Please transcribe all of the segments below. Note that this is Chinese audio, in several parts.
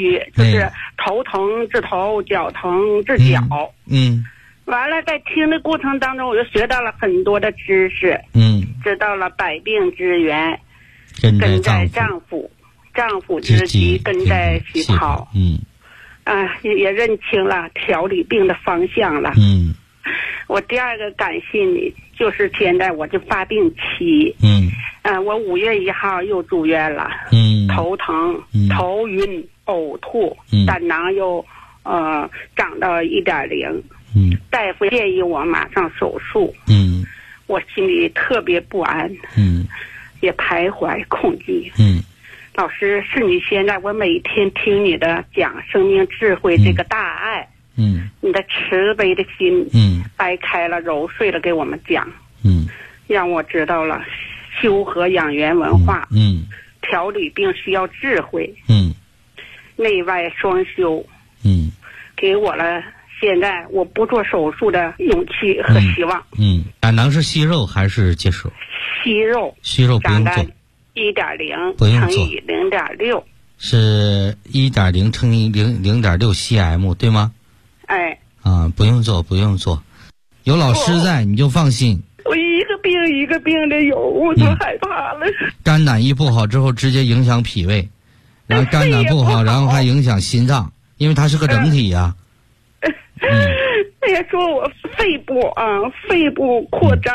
区，就是头疼治头，脚疼治脚。完了，在听的过程当中，我就学到了很多的知识。知道了百病之源，根在脏腑，脏腑之基根在细胞。也认清了调理病的方向了。我第二个感谢你，就是现在我这发病期。我5月1号又住院了。头疼、头晕、呕吐，胆囊又长到1.0。大夫建议我马上手术。我心里特别不安。也徘徊恐惧。老师，是你现在我每天听你的讲生命智慧这个大爱。你的慈悲的心。掰开了揉碎了给我们讲。让我知道了修和养元文化。调理病需要智慧。内外双修。给我了现在我不做手术的勇气和希望。胆囊是息肉还是结石？息肉。息肉不用做。1.0乘以0.6。是1.0乘以0.6 cm 对吗？不用做不用做，有老师在你就放心。我一个病一个病的有，我就害怕了。肝胆一不好之后直接影响脾胃，然后肝胆不好，然后还影响心脏，因为它是个整体呀。他也说我肺部扩张，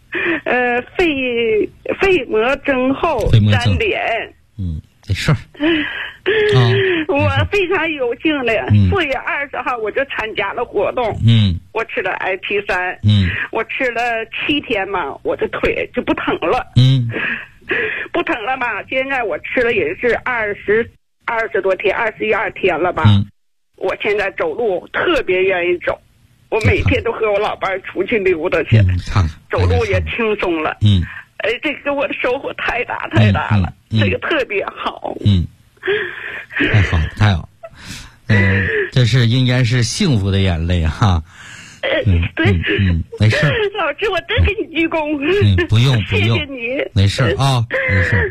肺膜增厚，粘连。没事儿。我非常有幸的4月20号我就参加了活动。我吃了 IP3。我吃了7天嘛，我的腿就不疼了。不疼了嘛，现在我吃了也是20多天，21、22天了吧。我现在走路特别愿意走，我每天都和我老伴出去溜达去。走路也轻松了。这个我的收获太大了。这个特别好。太好。这是应该是幸福的眼泪哈。对。没事。老师，我真给你鞠躬。不用。谢谢你。没事啊，没事。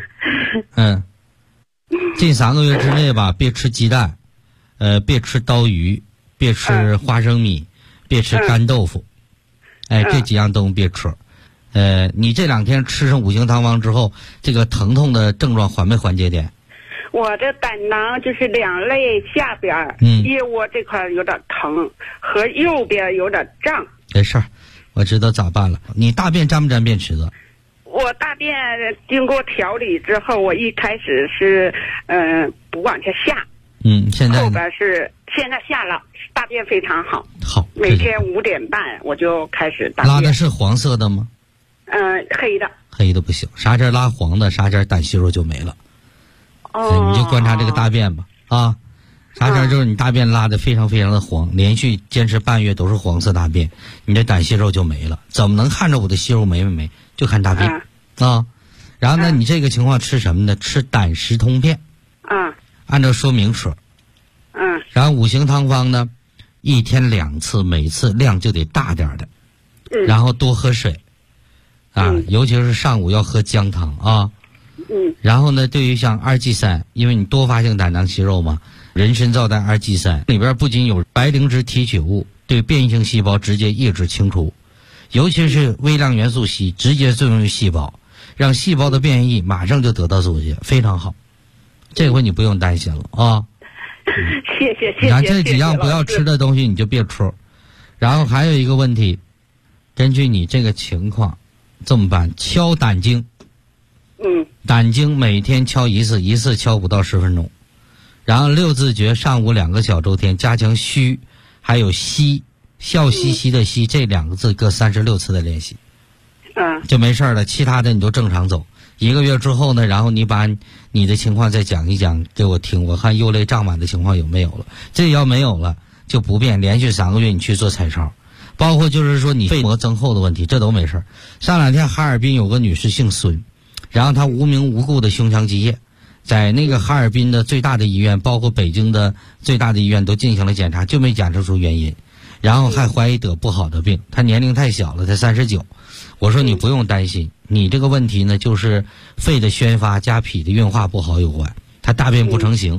近3个月之内吧，别吃鸡蛋，别吃刀鱼，别吃花生米，别吃干豆腐。这几样东西别吃。你这2天吃上5行汤方之后，这个疼痛的症状缓没缓解点？我的胆囊就是2肋下边，腋窝这块有点疼，和右边有点胀。没事儿，我知道咋办了。你大便沾不沾便池子？我大便经过调理之后，我一开始是不往下下。现在后边现在下了，大便非常好。好，每天5点半我就开始大便。拉的是黄色的吗？黑的。黑的不行，啥阵拉黄的，啥阵胆息肉就没了。你就观察这个大便吧啊，啥阵就是你大便拉的非常非常的黄，连续坚持半月都是黄色大便，你的胆息肉就没了。怎么能看着我的息肉没？就看大便啊。然后呢，你这个情况吃什么呢？吃胆石通片。按照说明吃。然后5行汤方呢，1天2次，每次量就得大点的。然后多喝水。尤其是上午要喝姜汤啊。然后呢，对于像二剂三，因为你多发性胆囊息肉嘛，人参皂苷二剂三里边不仅有白灵脂提取物，对变异性细胞直接抑制清除，尤其是微量元素硒直接作用于细胞，让细胞的变异马上就得到阻截，非常好。这回你不用担心了啊。谢谢。然后这几样不要吃的东西你就别吃。然后还有一个问题，根据你这个情况这么办，敲胆经。胆经每天敲一次敲5到10分钟，然后6字诀上午2个小周天，加强虚还有息，笑嘻嘻的嘻这2个字各36次的练习，就没事了。其他的你都正常走。1个月之后呢，然后你把你的情况再讲一讲给我听，我看右肋胀满的情况有没有了。这要没有了就不变，连续3个月你去做彩超，包括就是说你肺膜增厚的问题，这都没事。上2天哈尔滨有个女士姓孙，然后她无名无故的胸腔积液，在那个哈尔滨的最大的医院，包括北京的最大的医院都进行了检查，就没检测出原因，然后还怀疑得不好的病。她年龄太小了，才39。我说你不用担心，你这个问题呢就是肺的宣发加脾的运化不好有关，她大便不成形，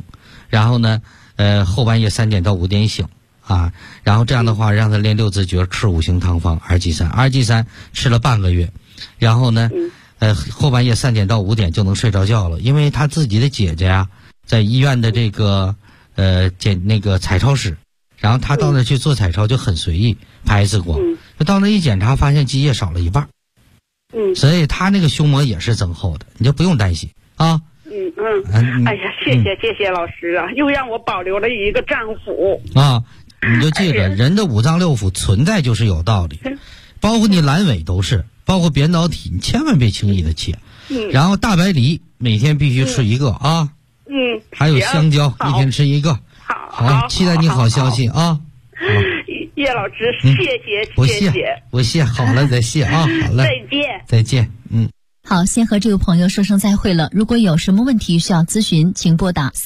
然后呢，后半夜3点到5点醒啊，然后这样的话让他练6字诀，吃5行汤方2G3吃了半个月，然后呢，后半夜3点到5点就能睡着觉了，因为他自己的姐姐呀，在医院的这个那个彩超室，然后他到那去做彩超就很随意，拍一次光，就到那一检查发现积液少了一半，所以他那个胸膜也是增厚的，你就不用担心啊。 哎呀，谢谢老师啊，又让我保留了一个脏腑啊！你就记着，人的5脏6腑存在就是有道理，包括你阑尾都是，包括扁桃体，你千万别轻易的切。然后大白梨每天必须吃1个啊。还有香蕉一天吃1个。好，期待你好消息啊！ 叶老师，谢谢， 不谢，好了再谢啊，好了，再见。 好，先和这位朋友说声再会了。如果有什么问题需要咨询，请拨打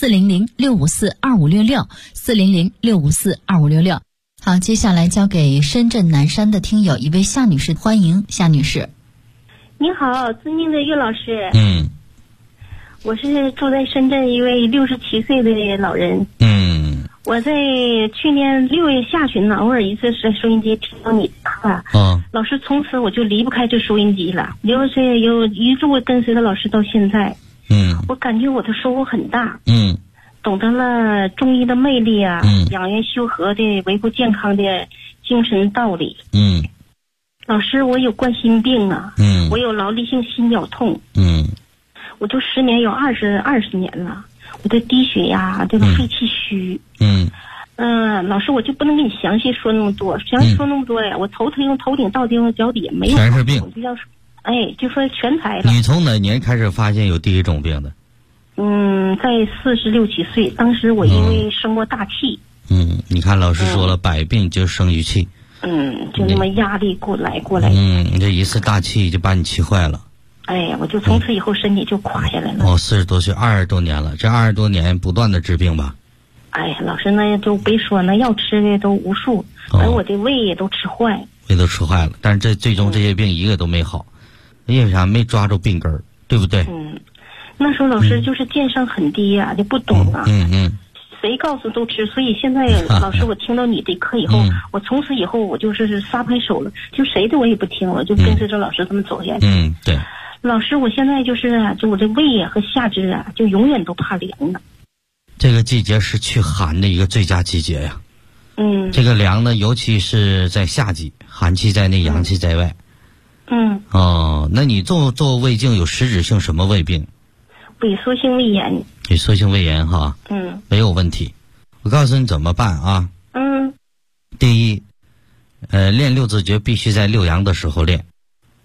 400-654-2566，400-654-2566。好，接下来交给深圳南山的听友一位夏女士，欢迎夏女士。 你好，尊敬的岳老师。我是住在深圳一位67岁的老人。我在去年6月下旬呢，偶尔一次在收音机听到你的课，老师从此我就离不开这收音机了，有一路跟随着老师到现在。我感觉我的收获很大。懂得了中医的魅力啊，养元修和的维护健康的精神道理。老师，我有冠心病啊，我有劳力性心绞痛。我就失眠有20年了。我的低血压，这个肺气虚。老师，我就不能跟你详细说那么多，呀，我从头顶到脚底没有全是病， 就说全才了。 你从哪年开始发现有第一种病的？ 在46、7岁，当时我因为生过大气。 你看老师说了，百病就生于气。 就那么压力过来。 你这一次大气就把你气坏了。 我就从此以后身体就垮下来了。 40多岁，20多年了，这20多年不断的治病吧？ 老师那就别说，那药吃的都无数，而我的胃也都吃坏。 胃都吃坏了，但是最终这些病一个都没好，因为啥？没抓住病根儿，对不对？ 那时候老师就是健商很低啊，就不懂啊。谁告诉都吃，所以现在老师，我听到你的课以后，我从此以后我就是撒拍手了，就谁的我也不听了，就跟随着老师这么走下去。 对。 老师，我现在就我这胃啊和下肢啊，就永远都怕凉了。 这个季节是驱寒的一个最佳季节呀。这个凉呢，尤其是在夏季，寒气在内，阳气在外。那你做胃镜有实质性什么胃病？ 萎缩性胃炎。 萎缩性胃炎哈。没有问题。我告诉你怎么办啊。第一，练6字诀必须在6阳的时候练。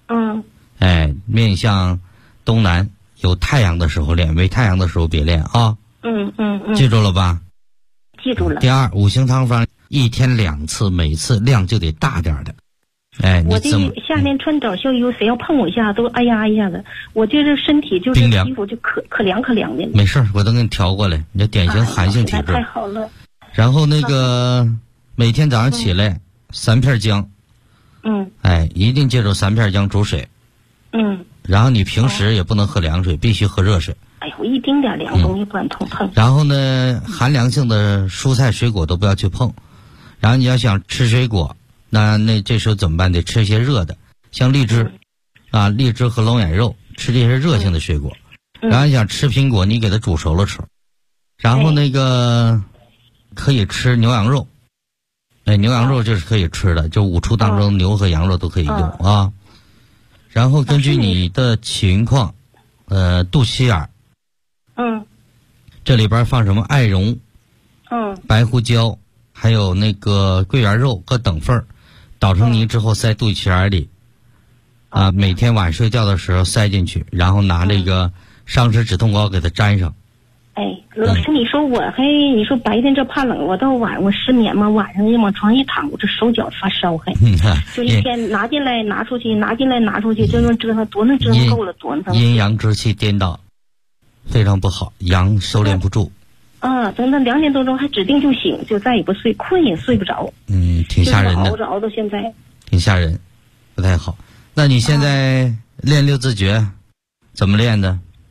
面向东南有太阳的时候练，没太阳的时候别练啊。记住了吧？ 记住了。 第二，5行汤方1天2次，每次量就得大点的。 我这夏天穿短袖衣服，谁要碰我一下都哎呀一下子，我这身体就是皮肤就可凉的。 没事，我都给你调过来，你这典型寒性体质。 太好了。 然后那个每天早上起来3片姜。一定记住3片姜煮水。然后你平时也不能喝凉水，必须喝热水。 我一丁点凉东西不敢碰。 然后呢，寒凉性的蔬菜水果都不要去碰。然后你要想吃水果，那这时候怎么办？得吃一些热的，像荔枝，荔枝和龙眼肉，吃这些热性的水果。然后你想吃苹果，你给它煮熟了吃。然后那个可以吃牛羊肉，牛羊肉这是可以吃的，就5畜当中牛和羊肉都可以用啊。然后根据你的情况，肚脐眼，这里边放什么艾绒，白胡椒，还有那个桂圆肉各等份儿，捣成泥之后塞肚脐眼里，每天晚上睡觉的时候塞进去，然后拿那个伤湿止痛膏给它粘上。 老师，你说白天这怕冷，我到晚上我失眠嘛，晚上往床一躺，我这手脚发烧就一天拿进来拿出去，拿进来拿出去，这能折腾多能折腾够了，多能阴阳之气颠倒，非常不好，阳收敛不住。 等到2点多钟还指定就醒，就再也不睡，困也睡不着。 挺吓人的， 熬到现在， 挺吓人，不太好。那你现在练6字诀怎么练的？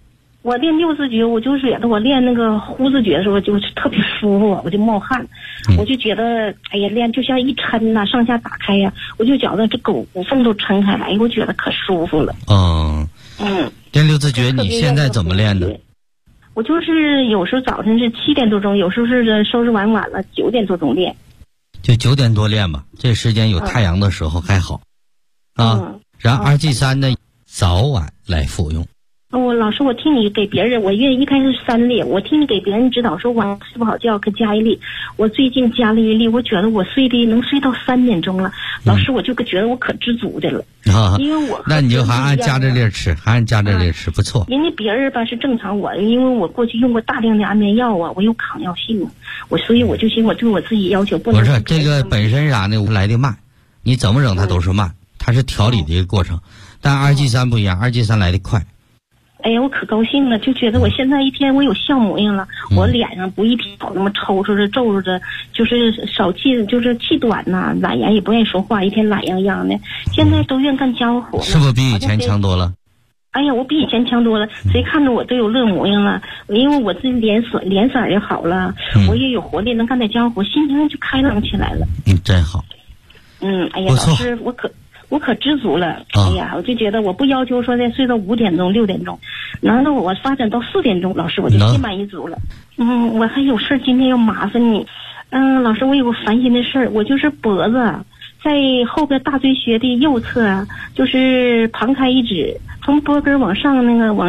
我练六字诀，我就觉得我练那个呼字诀的时候就是特别舒服，我就冒汗，我就觉得哎呀练就像一抻呐，上下打开呀，我就觉得这骨缝都抻开来，我觉得可舒服了。 练六字诀你现在怎么练的？ 我就是有时候早晨是7点多钟，有时候是收拾完晚了9点多钟练。 就9点多练吧，这时间有太阳的时候还好。然后2G3呢，早晚来服用。 老师，我听你给别人，我愿意一开始是3粒，我听你给别人指导说晚上睡不好觉可加1粒，我最近加了1粒，我觉得我能睡到3点钟了。老师，我就觉得我可知足的了。因为我那你就还按加着粒吃，不错。 人家别人吧是正常，因为我过去用过大量的安眠药啊，我有抗药性，所以我就寻我对我自己要求不能。 不是这个本身啥呢？来的慢，你怎么整它都是慢，它是调理的一个过程。但2G3不一样，2G3来的快。 哎呀，我可高兴了，就觉得我现在一天我有笑模样了，我脸上不一天老那么抽抽着皱着，就是少气，就是气短呐，懒言也不愿意说话，一天懒洋洋的。现在都愿干家务活了， 是不是比以前强多了？ 哎呀，我比以前强多了，谁看着我都有乐模样了，因为我自己脸色也好了，我也有活力，能干点家务活，心情就开朗起来了。 真好。 哎呀，老师，我可知足了。哎呀，我就觉得我不要求说再睡到5点钟、6点钟，难道我发展到4点钟，老师我就心满意足了。我还有事今天要麻烦你。老师，我有个烦心的事儿，我就是脖子在后边大椎穴的右侧，就是旁开1指，从脖根往上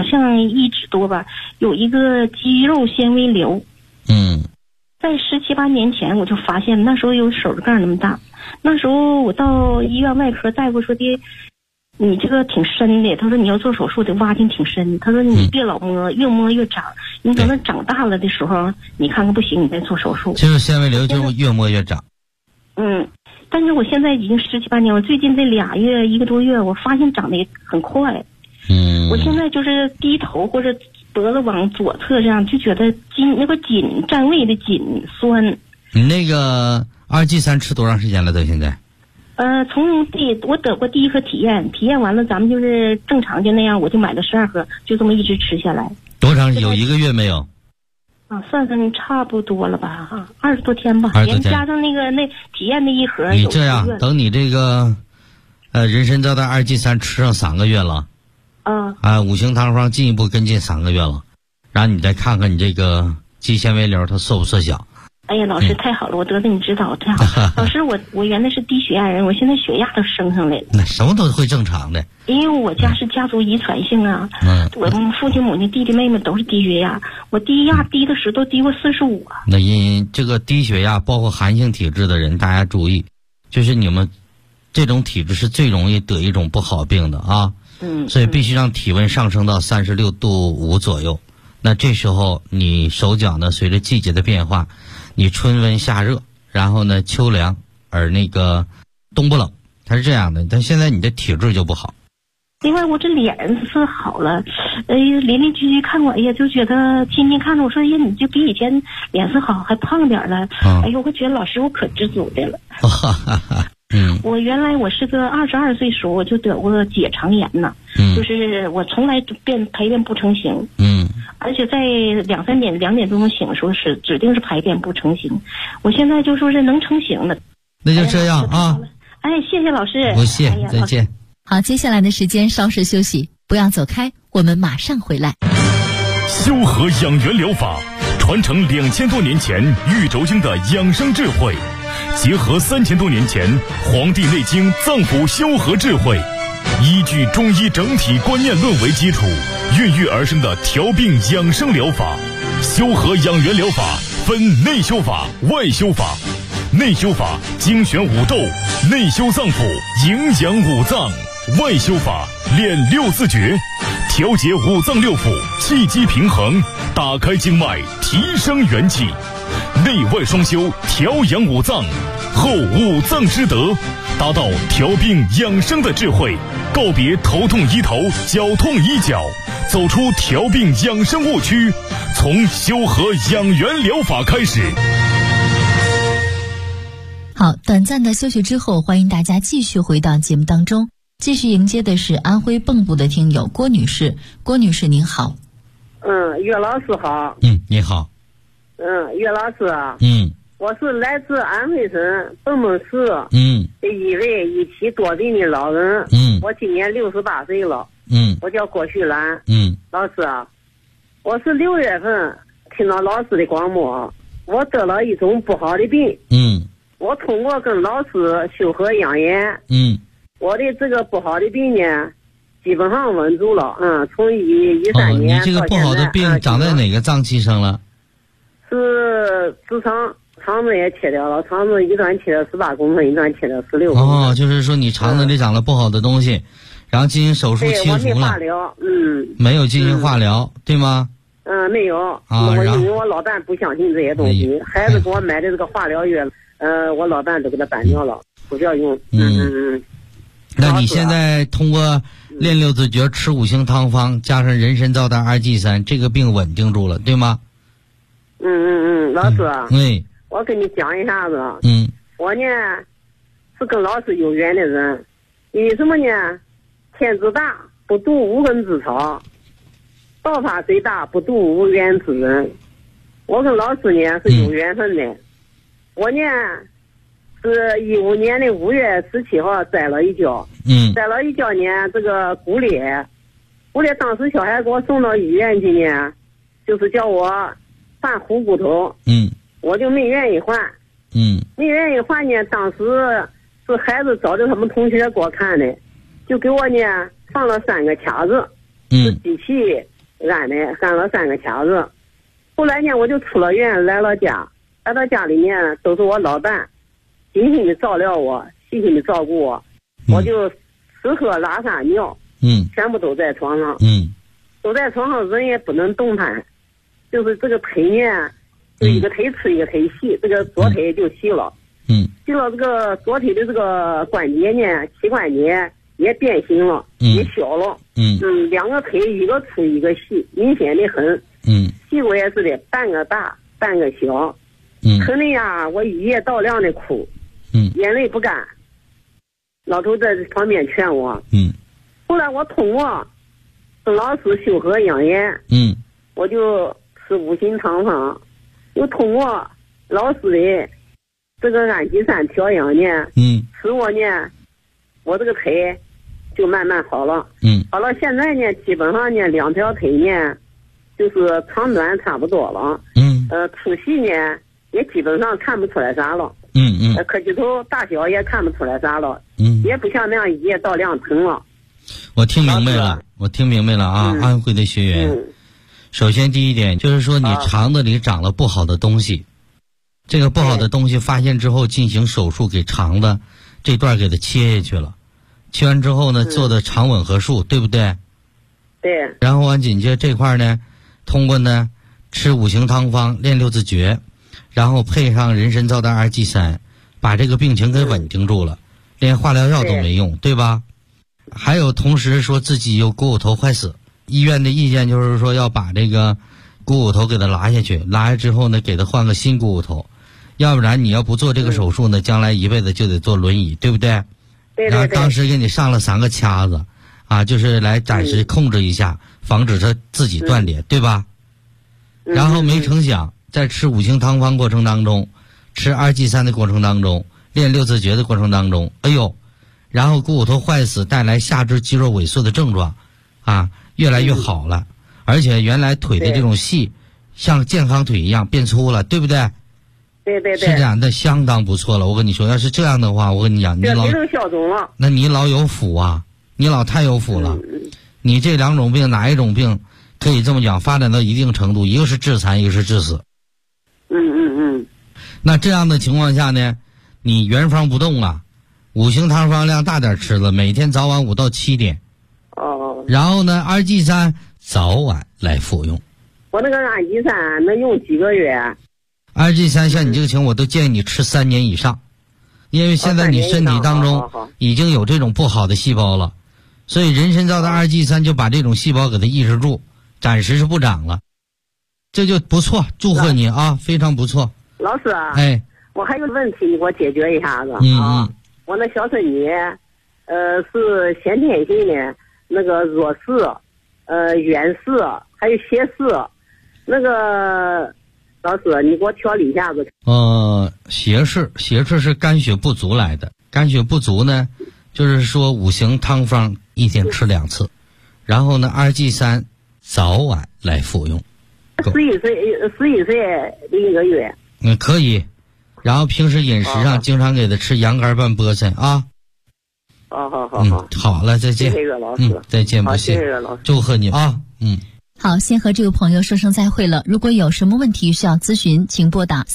1指多吧，有一个肌肉纤维瘤。在17、18年前我就发现，那时候有手指盖那么大。那时候我到医院外科大夫说的，你这个挺深的，他说你要做手术得挖进挺深，他说你别老摸，越摸越长，你等它长大了的时候你看看不行你再做手术。 就是纤维瘤就越摸越长。 但是我现在已经17、18年，我最近这2月1个多月我发现长得也很快。我现在就是低头或者脖子往左侧这样，就觉得那个紧站位的紧酸。 你那个2G3吃多长时间了？到现在？ 我得过第1盒体验完了，咱们就是正常就那样，我就买了12盒，就这么一直吃下来。 多长？有1个月没有？ 算算差不多了吧，20多天吧，连加上那体验的1盒。 你这样，等你这个人参皂苷2G3吃上3个月了。五行汤方进一步跟进3个月了，然后你再看看你这个肌纤维瘤它缩不缩小。 哎呀，老师太好了，我得到你指导太好。老师，我原来是低血压人，我现在血压都升上来了。 那什么都会正常的。 因为我家是家族遗传性啊，我父亲、母亲、弟弟、妹妹都是低血压，我低压低的时候都低过45啊。 那因这个低血压，包括寒性体质的人，大家注意，就是你们这种体质是最容易得一种不好病的啊。所以必须让体温上升到36度5左右。那这时候你手脚呢，随着季节的变化，你春温夏热，然后呢秋凉，而那个冬不冷，它是这样的。但现在你的体质就不好。 另外我这脸是好了，邻居看我，哎呀，就觉得亲戚看着我说，哎呀，你就比以前脸色好，还胖点了。哎呦，我觉得老师我可知足的了。我原来我是个22岁时候我就得过结肠炎呢，就是我从来排便不成形，而且在2点钟醒的时候是指定是排便不成形，我现在就说是能成型了。 那就这样啊。 谢谢老师。 不谢，再见。 好，接下来的时间稍事休息，不要走开，我们马上回来。 修和养元疗法传承2000多年前玉轴经的养生智慧，结合3000多年前《黄帝内经》脏腑修和智慧，依据中医整体观念论为基础，孕育而生的调病养生疗法。修和养元疗法分内修法、外修法。内修法精选五斗，内修脏腑，营养五脏；外修法练6字诀，调节五脏六腑，气机平衡，打开经脉，提升元气。内外双修，调养五脏，后五脏之德，达到调病养生的智慧，告别头痛医头，脚痛医脚，走出调病养生误区，从修和养元疗法开始。 好，短暂的休息之后，欢迎大家继续回到节目当中，继续迎接的是安徽蚌埠的听友郭女士。郭女士您好。 岳老师好。 你好。 岳老师。我是来自安徽省登封市的一位一期多病的老人。我今年68岁了。我叫郭旭兰。老师啊，我是6月份听到老师的广播，我得了一种不好的病。我通过跟老师修和养颜，我的这个不好的病呢，基本上稳住了。从13年。 你这个不好的病长在哪个脏器上了？ 是直肠。肠子也切掉了，肠子一段切了18公分，一段切了16公分。 就是说你肠子里长了不好的东西，然后进行手术切除了。 对，我没化疗。 没有进行化疗，对吗？ 没有。因为我老伴不相信这些东西，孩子给我买的这个化疗药，我老伴都给他搬掉了，不要用。 那你现在通过练六字诀、吃5行汤方，加上人参皂苷2G3，这个病稳定住了，对吗？ 老师。我跟你讲一下子。我呢是跟老师有缘的人，因为什么呢？天之大，不渡无根之草；道法虽大，不渡无缘之人。我跟老师呢是有缘分的。我呢是15年的5月17号栽了一跤。栽了一跤呢，这个骨裂当时小孩给我送到医院去呢，就是叫我换虎骨头。我就没愿意换。没愿意换呢，当时是孩子找着他们同学给我看的，就给我呢放了3个卡子。是机器安的，安了3个卡子。后来呢，我就出了院，来到家里面都是我老伴精心的照料我，细心的照顾我。我就吃喝拉撒尿，全部都在床上。都在床上，人也不能动弹，就是这个腿呢。就一个腿吃一个腿细，这个左腿就细了。细了，这个左腿的这个关节呢，膝关节也变形了，也小了。2个腿一个粗一个细，明显的很。屁股也是的，半个大半个小。疼的呀，我一夜到亮的哭。眼泪不干。老头在旁边劝我。后来我通过跟老师修和养颜。我就吃5行汤方。又通过老师的这个氨基酸调养呢，使我呢，我这个腿就慢慢好了。好了，现在呢，基本上呢，2条腿呢，就是长短差不多了。粗细呢，也基本上看不出来啥了。磕鸡头大小也看不出来啥了。也不像那样一夜到亮疼了。 我听明白了啊，安徽的学员。首先第一点就是说，你肠子里长了不好的东西，这个不好的东西发现之后进行手术，给肠子这段给它切下去了，切完之后呢，做的肠吻合术，对不对？ 对。 然后完紧接着这块呢，通过呢吃5行汤方，练六字诀，然后配上人参皂苷2G3，把这个病情给稳定住了，连化疗药都没用，对吧？还有同时说自己有股骨头坏死。医院的意见就是说要把这个股骨头给它拉下去，拉下之后呢，给它换个新股骨头，要不然你要不做这个手术呢，将来一辈子就得坐轮椅，对不对？ 对。 然后当时给你上了3个掐子，就是来暂时控制一下，防止它自己断裂，对吧？然后没成想，在吃5行汤方过程当中，吃2G3的过程当中，练六字诀的过程当中，然后股骨头坏死带来下肢肌肉萎缩的症状，越来越好了，而且原来腿的这种细，像健康腿一样变粗了，对不对？ 对。 是这样的，相当不错了。我跟你说，要是这样的话，我跟你讲，那你老有福啊，你老太有福了。你这2种病哪一种病可以这么讲，发展到一定程度，一个是致残，一个是致死。那这样的情况下呢，你原方不动啊，5行汤方量大点吃了，每天早晚5到7点。然后呢，2G3早晚来服用。 我那个2G3能用几个月 ？2G3像你这个情况，我都建议你吃3年以上，因为现在你身体当中已经有这种不好的细胞了，所以人参皂苷2G3就把这种细胞给它抑制住，暂时是不长了，这就不错，祝贺你啊，非常不错。 老师啊，我还有问题，你给我解决一下子我那小孙女，是先天性的。那个弱视、远视还有斜视。那个老师，你给我调理一下子。 斜视是肝血不足来的。肝血不足呢，就是说五行汤方一天吃2次，然后呢2G3早晚来服用。 11岁1个月。 可以。然后平时饮食上经常给他吃羊肝拌菠菜啊。 好。 好了，再见。 谢谢老师。 再见，不谢。 谢谢老师。 祝贺你啊。 好，先和这位朋友说声再会了。如果有什么问题需要咨询，请拨打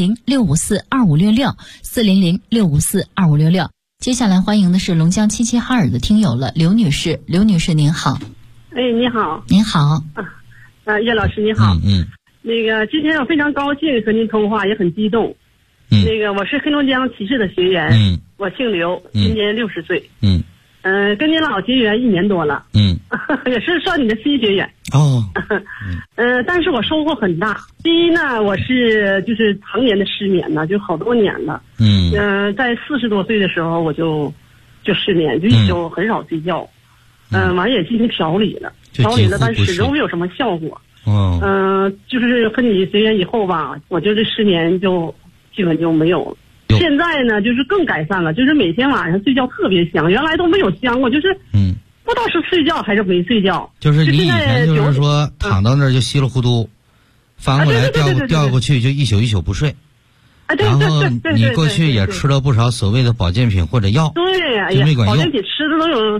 400-654-2566，400-654-2566。接下来欢迎的是龙江齐齐哈尔的听友了，刘女士。刘女士您好。 你好。 您好。 叶老师你好。那个今天我非常高兴和您通话，也很激动。那个我是黑龙江齐市的学员。我姓刘，今年60岁。跟您老结缘1年多了。也是算你的新学员。但是我收获很大。第一呢，我是就是常年的失眠呢，就好多年了。在40多岁的时候我就失眠，就一宿很少睡觉。完也进行调理了，但始终没有什么效果。就是和你结缘以后吧，我就是失眠就基本就没有了。现在呢，就是更改善了，就是每天晚上睡觉特别香，原来都没有香过，就是不知道是睡觉还是没睡觉。 就是你以前就是说躺到那儿就稀里糊涂，翻过来掉过去就一宿一宿不睡。然后你过去也吃了不少所谓的保健品或者药， 对， 就没管用。 保健品吃的都有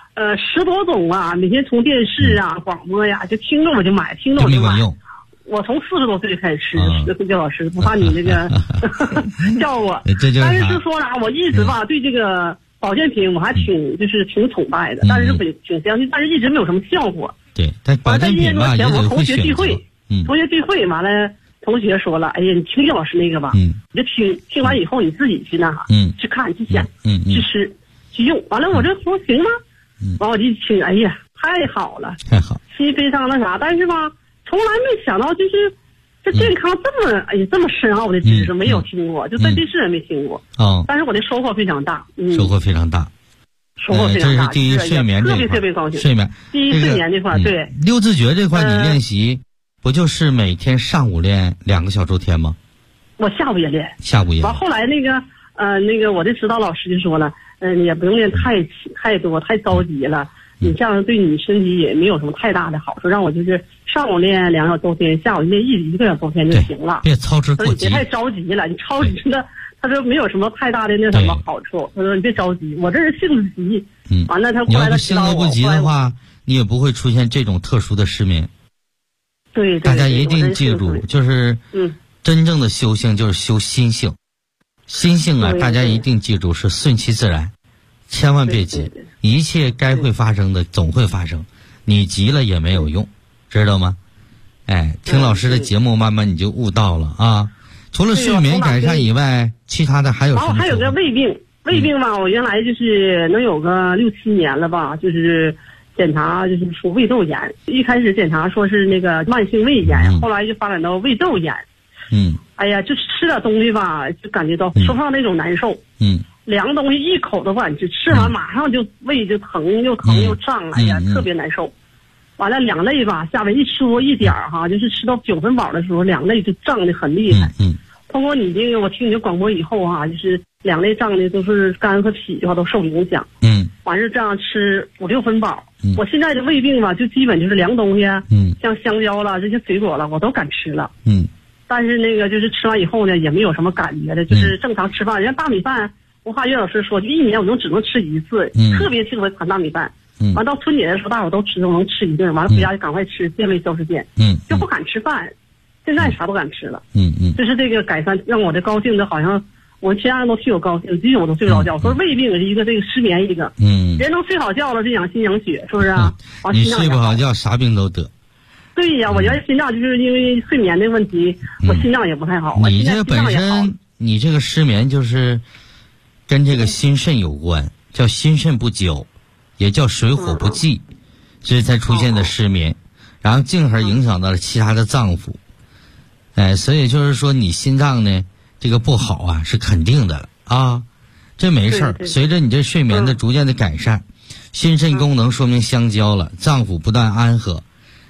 10多种啊，每天从电视啊、广播呀就听着我就买，听着我就买。我从40多岁就开始吃，叶老师不怕你那个叫我。但是说了，我一直吧对这个保健品我还挺崇拜的，但是挺相信，但是一直没有什么效果。 对，但保健品吧也得会选择。 同学聚会完了，同学说了，哎呀，你听叶老师那个吧，你就听完以后你自己去去看去想去吃去用，完了我这说行吗？完我就一听，哎呀，太好了， 太好， 心非常那啥，但是吧。从来没想到，就是这健康这么深奥的知识没有听过，就在电视也没听过。但是我的收获非常大。 收获非常大。这是第一，睡眠这块， 特别高兴。 睡眠， 第一睡眠这块，对。 六字诀这块你练习，不就是每天上午练2个小周天吗？ 我下午也练。完后来那个我的指导老师就说了，你也不用练太多，太着急了。你这样对你身体也没有什么太大的好处，让我就是上午练2个周天，下午练1个周天就行了。 别操之过急， 别太着急了。你超级的，他说没有什么太大的那什么好处。他说你别着急，我这是性子急。完了他过来了指导我。 你要不性子不急的话，你也不会出现这种特殊的失眠。 对， 大家一定记住，就是真正的修行就是修心性。心性啊，大家一定记住是顺其自然，千万别急。一切该会发生的总会发生，你急了也没有用，知道吗？听老师的节目，慢慢你就悟到了啊。除了睡眠改善以外，其他的还有什么？ 还有个胃病吧，我原来就是能有个6、7年了吧，就是检查就是说胃窦炎，一开始检查说是那个慢性胃炎，后来就发展到胃窦炎。哎呀，就吃点东西吧，就感觉到说不上那种难受。凉东西一口都不敢吃，吃完马上就胃就疼又胀，哎呀，特别难受。完了两肋吧，下边一缩一点哈，就是吃到9分饱的时候，两肋就胀得很厉害。通过你这个，我听你的广播以后哈，就是两肋胀的都是肝和脾的话都受影响。完事这样吃5、6分饱。我现在的胃病吧，就基本就是凉东西，像香蕉了这些水果了，我都敢吃了。但是那个就是吃完以后呢，也没有什么感觉的，就是正常吃饭。人家大米饭。文化岳老师说，就1年我只能吃1次，特别适合产大米饭。完到春节的时候，大伙都能吃1顿，完了回家就赶快吃健胃消食片。就不敢吃饭，现在啥都敢吃了。就是这个改善让我的高兴的，好像我其他人都替我高兴，基本我都睡不着觉。说胃病是一个，这个失眠一个。人能睡好觉了，就养心养血，是不是啊？ 你睡不好觉，啥病都得。 对呀，我原来心脏就是因为睡眠的问题，我心脏也不太好。 你这本身，你这个失眠就是跟这个心肾有关，叫心肾不交，也叫水火不济，所以才出现的失眠，然后进而影响到了其他的脏腑。所以就是说你心脏呢这个不好啊是肯定的啊，这没事儿。随着你这睡眠的逐渐的改善，心肾功能说明相交了，脏腑不断安和，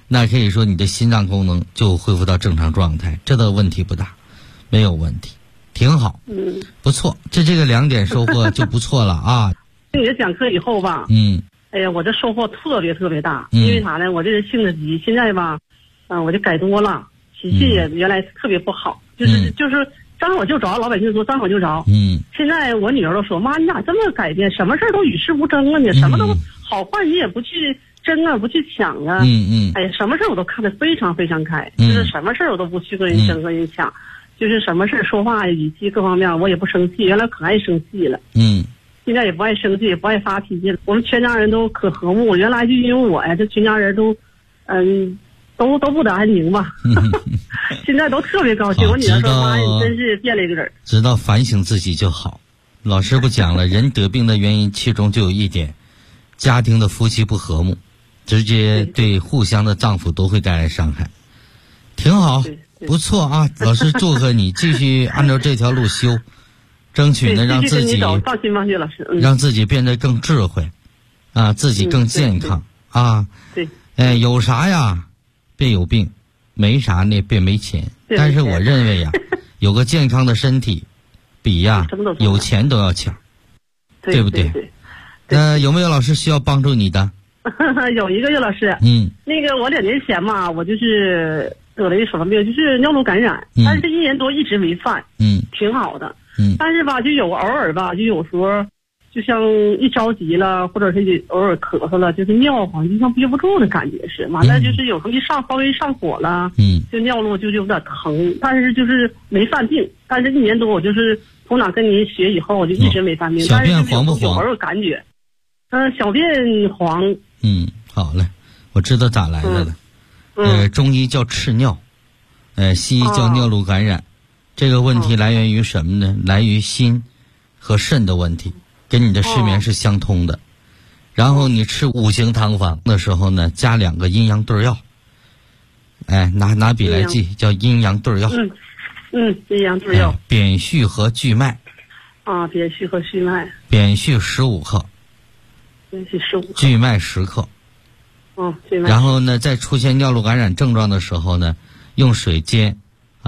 那可以说你的心脏功能就恢复到正常状态，这倒问题不大，没有问题，挺好。不错，这个2点收获就不错了啊。 听你的讲课以后吧，哎呀，我这收获特别特别大，因为啥呢？我这人性子急，现在吧，我就改多了，脾气也原来特别不好，就是张口就着，老百姓说张口就着。现在我女儿都说，妈，你咋这么改变？什么事儿都与世无争啊！你什么都好坏你也不去争啊，不去抢啊。哎呀，什么事儿我都看得非常非常开，就是什么事儿我都不去跟人争和人抢，就是什么事儿说话语气各方面我也不生气，原来可爱生气了。现在也不爱生气，也不爱发脾气了。我们全家人都可和睦，原来就因为我呀，这全家人都都不得安宁吧。现在都特别高兴。我女儿说，妈，你真是变了一个人。 知道反省自己就好。老师不讲了，人得病的原因其中就有一点，家庭的夫妻不和睦，直接对互相的丈夫都会带来伤害。挺好，不错啊！老师祝贺你，继续按照这条路修，争取呢让自己放心吧，薛老师， 让自己变得更智慧，啊，自己更健康啊。 对， 有啥呀，别有病；没啥呢，别没钱。但是我认为呀，有个健康的身体，比呀有钱都要强，对不对？有没有老师需要帮助你的？ 有一个岳老师，那个我2年前嘛，我就是得了一什么病，就是尿路感染，但是1年多一直没犯，挺好的，但是吧，就偶尔吧，就有时候，就像一着急了，或者是偶尔咳嗽了，就是尿好像就像憋不住的感觉是，完了就是有时候稍微上火了，就尿路就有点疼，但是就是没犯病，但是1年多我就是从哪跟您学以后，我就一直没犯病， 小便黄不黄？ 偶尔感觉，小便黄。 好嘞，我知道咋来的了。中医叫赤尿，西医叫尿路感染。这个问题来源于什么呢？来于心和肾的问题，跟你的失眠是相通的。然后你吃5行汤方的时候呢，加2个阴阳对药。拿笔来记，叫阴阳对药。 阴阳对药。 扁蓄和巨麦。 扁蓄和巨麦。 扁蓄15克。巨麦10克。然后呢，在出现尿路感染症状的时候呢，用水煎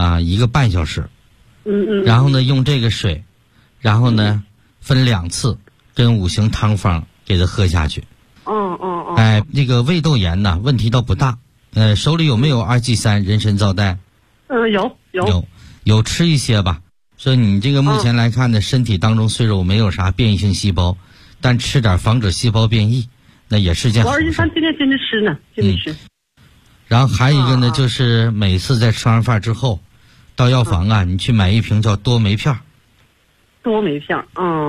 1个半小时。然后呢，用这个水，然后呢分2次，跟5行汤方给它喝下去。那个胃窦炎呢，问题倒不大。手里有没有2G3人参皂苷？有吃一些吧。所以你这个目前来看呢，身体当中虽然没有啥变异性细胞，但吃点防止细胞变异，那也是件好事。 我2G3天天吃呢，天天吃。 然后还有一个呢，就是每次在吃完饭之后，到药房你去买一瓶叫多酶片。 多酶片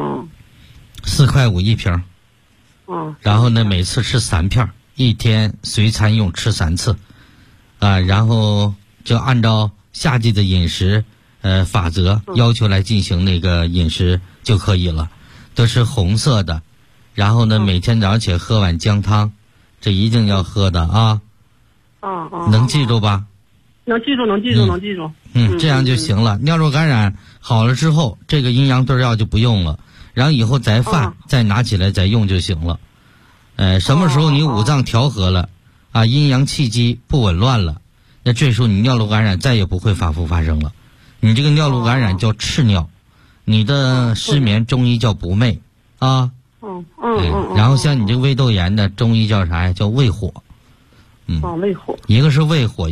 ，4块5一瓶。然后呢，每次吃3片，1天随餐用，吃3次。然后就按照夏季的饮食法则要求来进行那个饮食就可以了。都是红色的，然后呢，每天早上起来喝碗姜汤，这一定要喝的啊。能记住吧？ 能记住。 这样就行了。尿路感染好了之后，这个阴阳对药就不用了，然后以后再犯，再拿起来再用就行了。什么时候你五脏调和了阴阳气机不紊乱了，那这时候你尿路感染再也不会反复发生了。你这个尿路感染叫赤尿。你的失眠中医叫不寐然后像你这个胃窦炎的中医叫啥呀？叫胃火。 胃火。 一个是胃火。